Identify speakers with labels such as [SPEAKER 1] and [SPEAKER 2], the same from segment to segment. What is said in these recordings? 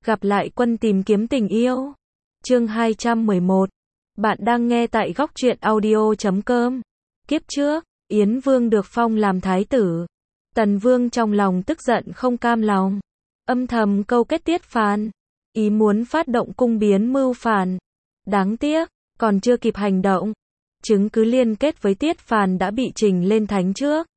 [SPEAKER 1] Gặp lại quân tìm kiếm tình yêu. Chương 211. Bạn đang nghe tại góc truyện audio.com. Kiếp trước, Yến Vương được phong làm thái tử. Tần Vương trong lòng tức giận không cam lòng, âm thầm câu kết Tiết Phàn, ý muốn phát động cung biến mưu phản. Đáng tiếc, còn chưa kịp hành động, chứng cứ liên kết với Tiết Phàn đã bị trình lên thánh trước.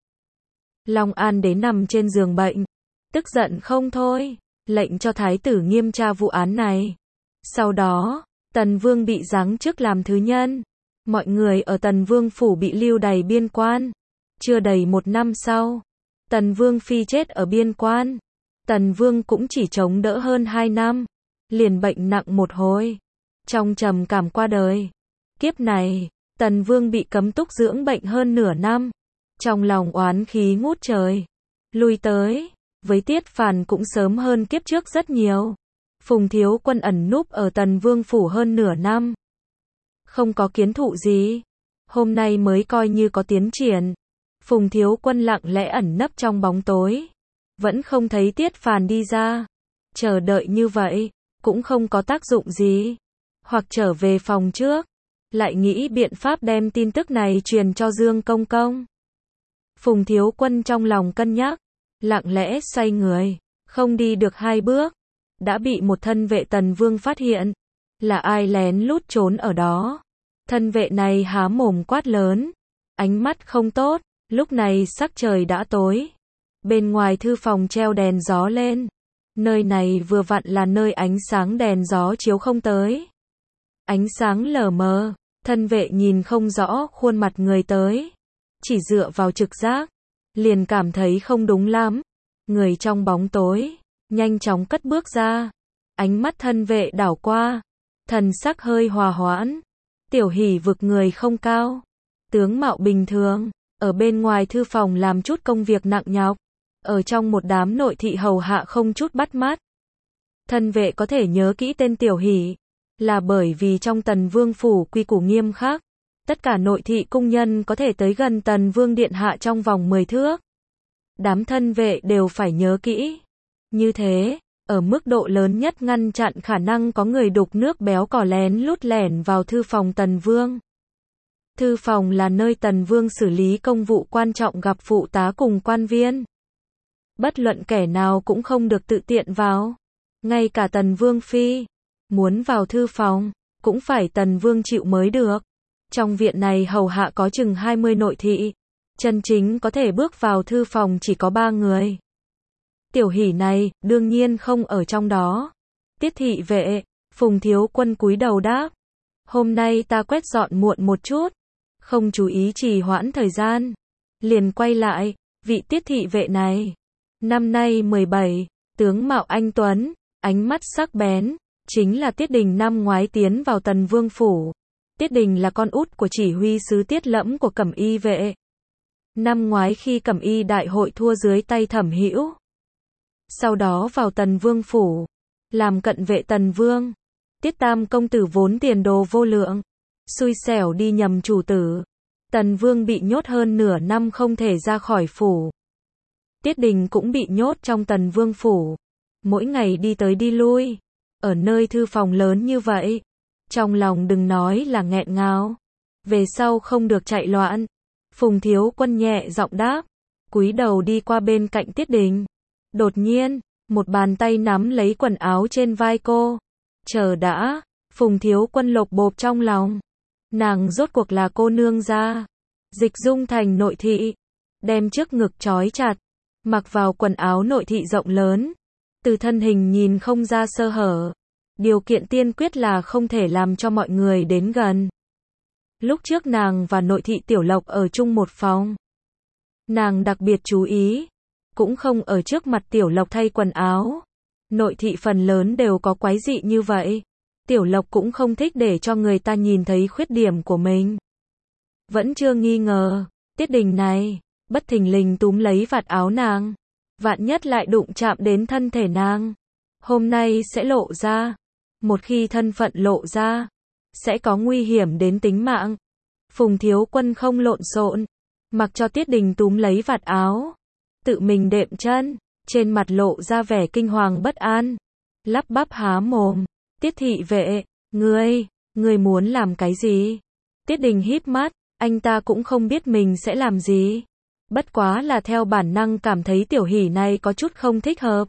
[SPEAKER 1] Long An Đế nằm trên giường bệnh, tức giận không thôi, lệnh cho thái tử nghiêm tra vụ án này. Sau đó, Tần Vương bị giáng chức làm thứ nhân. Mọi người ở Tần Vương phủ bị lưu đày biên quan. Chưa đầy 1 năm sau, Tần Vương phi chết ở biên quan. Tần Vương cũng chỉ chống đỡ hơn 2 năm, liền bệnh nặng một hồi, trong trầm cảm qua đời. Kiếp này, Tần Vương bị cấm túc dưỡng bệnh hơn nửa năm, trong lòng oán khí ngút trời. Lui tới, với Tiết Phàn cũng sớm hơn kiếp trước rất nhiều. Phùng Thiếu Quân ẩn núp ở Tần Vương phủ hơn nửa năm, không có kiến thụ gì. Hôm nay mới coi như có tiến triển. Phùng Thiếu Quân lặng lẽ ẩn nấp trong bóng tối, vẫn không thấy Tiết Phàn đi ra. Chờ đợi như vậy, cũng không có tác dụng gì. Hoặc trở về phòng trước, lại nghĩ biện pháp đem tin tức này truyền cho Dương Công Công. Phùng Thiếu Quân trong lòng cân nhắc, lặng lẽ xoay người, không đi được 2 bước, đã bị một thân vệ Tần Vương phát hiện. Là ai lén lút trốn ở đó? Thân vệ này há mồm quát lớn, ánh mắt không tốt. Lúc này sắc trời đã tối, bên ngoài thư phòng treo đèn gió lên. Nơi này vừa vặn là nơi ánh sáng đèn gió chiếu không tới. Ánh sáng lờ mờ, thân vệ nhìn không rõ khuôn mặt người tới, chỉ dựa vào trực giác, liền cảm thấy không đúng lắm. Người trong bóng tối nhanh chóng cất bước ra, ánh mắt thân vệ đảo qua, thần sắc hơi hòa hoãn. Tiểu Hỷ vực người không cao, tướng mạo bình thường, ở bên ngoài thư phòng làm chút công việc nặng nhọc, ở trong một đám nội thị hầu hạ không chút bắt mắt. Thân vệ có thể nhớ kỹ tên Tiểu Hỷ, là bởi vì trong Tần Vương phủ quy củ nghiêm khắc, tất cả nội thị cung nhân có thể tới gần Tần Vương điện hạ trong vòng 10 thước. Đám thân vệ đều phải nhớ kỹ. Như thế, ở mức độ lớn nhất ngăn chặn khả năng có người đục nước béo cò lén lút lẻn vào thư phòng Tần Vương. Thư phòng là nơi Tần Vương xử lý công vụ quan trọng, gặp phụ tá cùng quan viên. Bất luận kẻ nào cũng không được tự tiện vào. Ngay cả Tần Vương phi, muốn vào thư phòng, cũng phải Tần Vương chịu mới được. Trong viện này hầu hạ có chừng 20 nội thị. Chân chính có thể bước vào thư phòng chỉ có 3 người. Tiểu Hỷ này, đương nhiên không ở trong đó. Tiết thị vệ, Phùng Thiếu Quân cúi đầu đáp. Hôm nay ta quét dọn muộn một chút, không chú ý trì hoãn thời gian. Liền quay lại, vị tiết thị vệ này, năm nay 17, tướng mạo anh tuấn, ánh mắt sắc bén, chính là Tiết Đình năm ngoái tiến vào Tần Vương phủ. Tiết Đình là con út của chỉ huy sứ Tiết Lẫm của Cẩm Y vệ. Năm ngoái khi Cẩm Y đại hội thua dưới tay Thẩm Hữu, sau đó vào Tần Vương phủ, làm cận vệ Tần Vương. Tiết Tam công tử vốn tiền đồ vô lượng, xui xẻo đi nhầm chủ tử. Tần Vương bị nhốt hơn nửa năm không thể ra khỏi phủ. Tiết Đình cũng bị nhốt trong Tần Vương phủ, mỗi ngày đi tới đi lui, ở nơi thư phòng lớn như vậy. Trong lòng đừng nói là nghẹn ngào, về sau không được chạy loạn. Phùng Thiếu Quân nhẹ giọng đáp, cúi đầu đi qua bên cạnh Tiết Đình. Đột nhiên, một bàn tay nắm lấy quần áo trên vai cô. Chờ đã, Phùng Thiếu Quân lột bột trong lòng. Nàng rốt cuộc là cô nương gia, dịch dung thành nội thị, đem trước ngực trói chặt, mặc vào quần áo nội thị rộng lớn, từ thân hình nhìn không ra sơ hở. Điều kiện tiên quyết là không thể làm cho mọi người đến gần. Lúc trước nàng và nội thị Tiểu Lộc ở chung một phòng, nàng đặc biệt chú ý, cũng không ở trước mặt Tiểu Lộc thay quần áo. Nội thị phần lớn đều có quái dị như vậy. Tiểu Lộc cũng không thích để cho người ta nhìn thấy khuyết điểm của mình. Vẫn chưa nghi ngờ, Tiết Đình này, bất thình lình túm lấy vạt áo nàng. Vạn nhất lại đụng chạm đến thân thể nàng. Hôm nay sẽ lộ ra. Một khi thân phận lộ ra, sẽ có nguy hiểm đến tính mạng. Phùng Thiếu Quân không lộn xộn, mặc cho Tiết Đình túm lấy vạt áo, tự mình đệm chân, trên mặt lộ ra vẻ kinh hoàng bất an. lắp bắp há mồm. Tiết thị vệ, ngươi muốn làm cái gì? Tiết Đình híp mắt, anh ta cũng không biết mình sẽ làm gì. Bất quá là theo bản năng cảm thấy Tiểu Hỷ này có chút không thích hợp.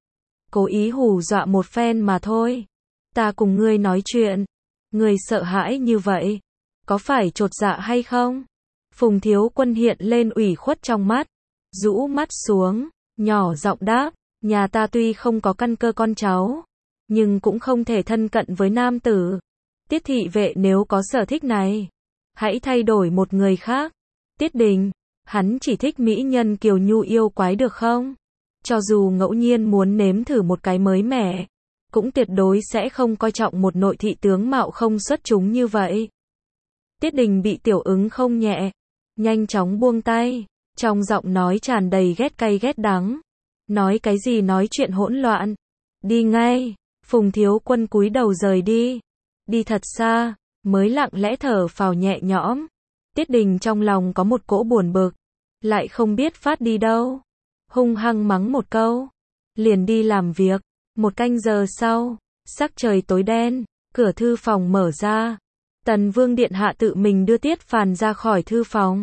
[SPEAKER 1] Cố ý hù dọa một phen mà thôi. Ta cùng ngươi nói chuyện. Ngươi sợ hãi như vậy. Có phải chột dạ hay không? Phùng Thiếu Quân hiện lên ủy khuất trong mắt. Rũ mắt xuống, nhỏ giọng đáp. Nhà ta tuy không có căn cơ con cháu, nhưng cũng không thể thân cận với nam tử. Tiết thị vệ nếu có sở thích này, hãy thay đổi một người khác. Tiết Đình, hắn chỉ thích mỹ nhân kiều nhu yêu quái được không? Cho dù ngẫu nhiên muốn nếm thử một cái mới mẻ, cũng tuyệt đối sẽ không coi trọng một nội thị tướng mạo không xuất chúng như vậy. Tiết Đình bị tiểu ứng không nhẹ, nhanh chóng buông tay, trong giọng nói tràn đầy ghét cay ghét đắng. Nói cái gì nói chuyện hỗn loạn. Đi ngay. Phùng Thiếu Quân cúi đầu rời đi. Đi thật xa, mới lặng lẽ thở phào nhẹ nhõm. Tiết Đình trong lòng có một cỗ buồn bực, lại không biết phát đi đâu. Hung hăng mắng một câu, liền đi làm việc. Một canh giờ sau, sắc trời tối đen, cửa thư phòng mở ra. Tần Vương điện hạ tự mình đưa Tiết Phàn ra khỏi thư phòng.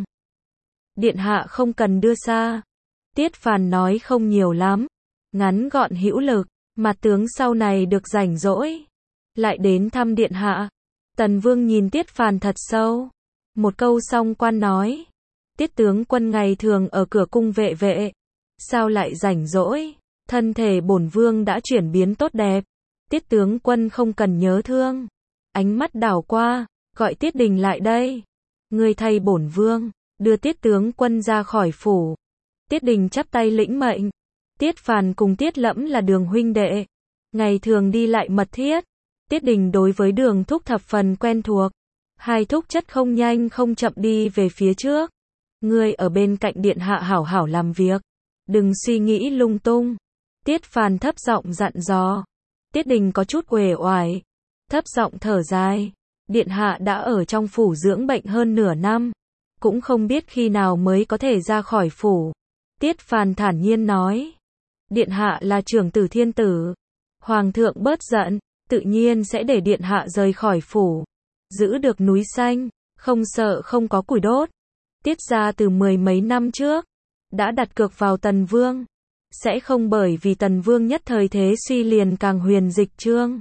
[SPEAKER 1] Điện hạ không cần đưa xa. Tiết Phàn nói không nhiều lắm, ngắn gọn hữu lực, mà tướng sau này được rảnh rỗi, lại đến thăm điện hạ. Tần Vương nhìn Tiết Phàn thật sâu. Một câu xong quan nói, Tiết tướng quân ngày thường ở cửa cung vệ vệ, sao lại rảnh rỗi? Thân thể bổn vương đã chuyển biến tốt đẹp, Tiết tướng quân không cần nhớ thương. Ánh mắt đảo qua, gọi Tiết Đình lại đây. Ngươi thay bổn vương, đưa Tiết tướng quân ra khỏi phủ. Tiết Đình chắp tay lĩnh mệnh. Tiết Phàn cùng Tiết Lẫm là Đường huynh đệ, ngày thường đi lại mật thiết. Tiết Đình đối với Đường thúc thập phần quen thuộc. Hai thúc chất không nhanh không chậm đi về phía trước. Ngươi ở bên cạnh điện hạ hảo hảo làm việc, đừng suy nghĩ lung tung. Tiết Phàn thấp giọng dặn dò. Tiết Đình có chút uể oải, thấp giọng thở dài. Điện hạ đã ở trong phủ dưỡng bệnh hơn nửa năm, cũng không biết khi nào mới có thể ra khỏi phủ. Tiết Phàn thản nhiên nói. Điện hạ là trưởng tử thiên tử. Hoàng thượng bớt giận, tự nhiên sẽ để điện hạ rời khỏi phủ. Giữ được núi xanh, không sợ không có củi đốt. Tiết gia từ 10 mấy năm trước, đã đặt cược vào Tần Vương. Sẽ không bởi vì Tần Vương nhất thời thế suy liền càng huyền dịch trương.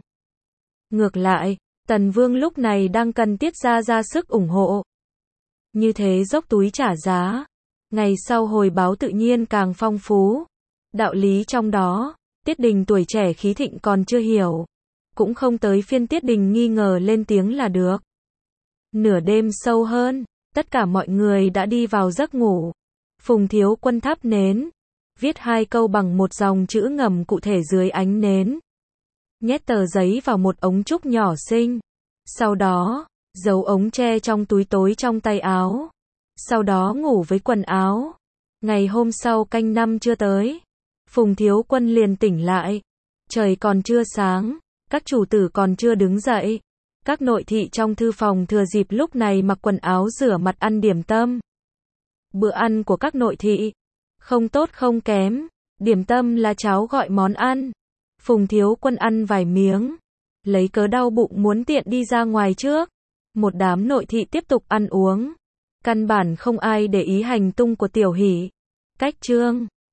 [SPEAKER 1] Ngược lại, Tần Vương lúc này đang cần Tiết gia ra sức ủng hộ. Như thế dốc túi trả giá, ngày sau hồi báo tự nhiên càng phong phú. Đạo lý trong đó, Tiết Đình tuổi trẻ khí thịnh còn chưa hiểu, cũng không tới phiên Tiết Đình nghi ngờ lên tiếng là được. Nửa đêm sâu hơn, tất cả mọi người đã đi vào giấc ngủ. Phùng Thiếu Quân thắp nến, viết 2 câu bằng một dòng chữ ngầm cụ thể dưới ánh nến. Nhét tờ giấy vào một ống trúc nhỏ xinh. Sau đó, giấu ống tre trong túi tối trong tay áo. Sau đó ngủ với quần áo. Ngày hôm sau canh 5 chưa tới, Phùng Thiếu Quân liền tỉnh lại. Trời còn chưa sáng, các chủ tử còn chưa đứng dậy. Các nội thị trong thư phòng thừa dịp lúc này mặc quần áo rửa mặt ăn điểm tâm. Bữa ăn của các nội thị không tốt không kém, điểm tâm là cháo gọi món ăn. Phùng Thiếu Quân ăn vài miếng, lấy cớ đau bụng muốn tiện đi ra ngoài trước. Một đám nội thị tiếp tục ăn uống, căn bản không ai để ý hành tung của Tiểu Hỷ. Cách chương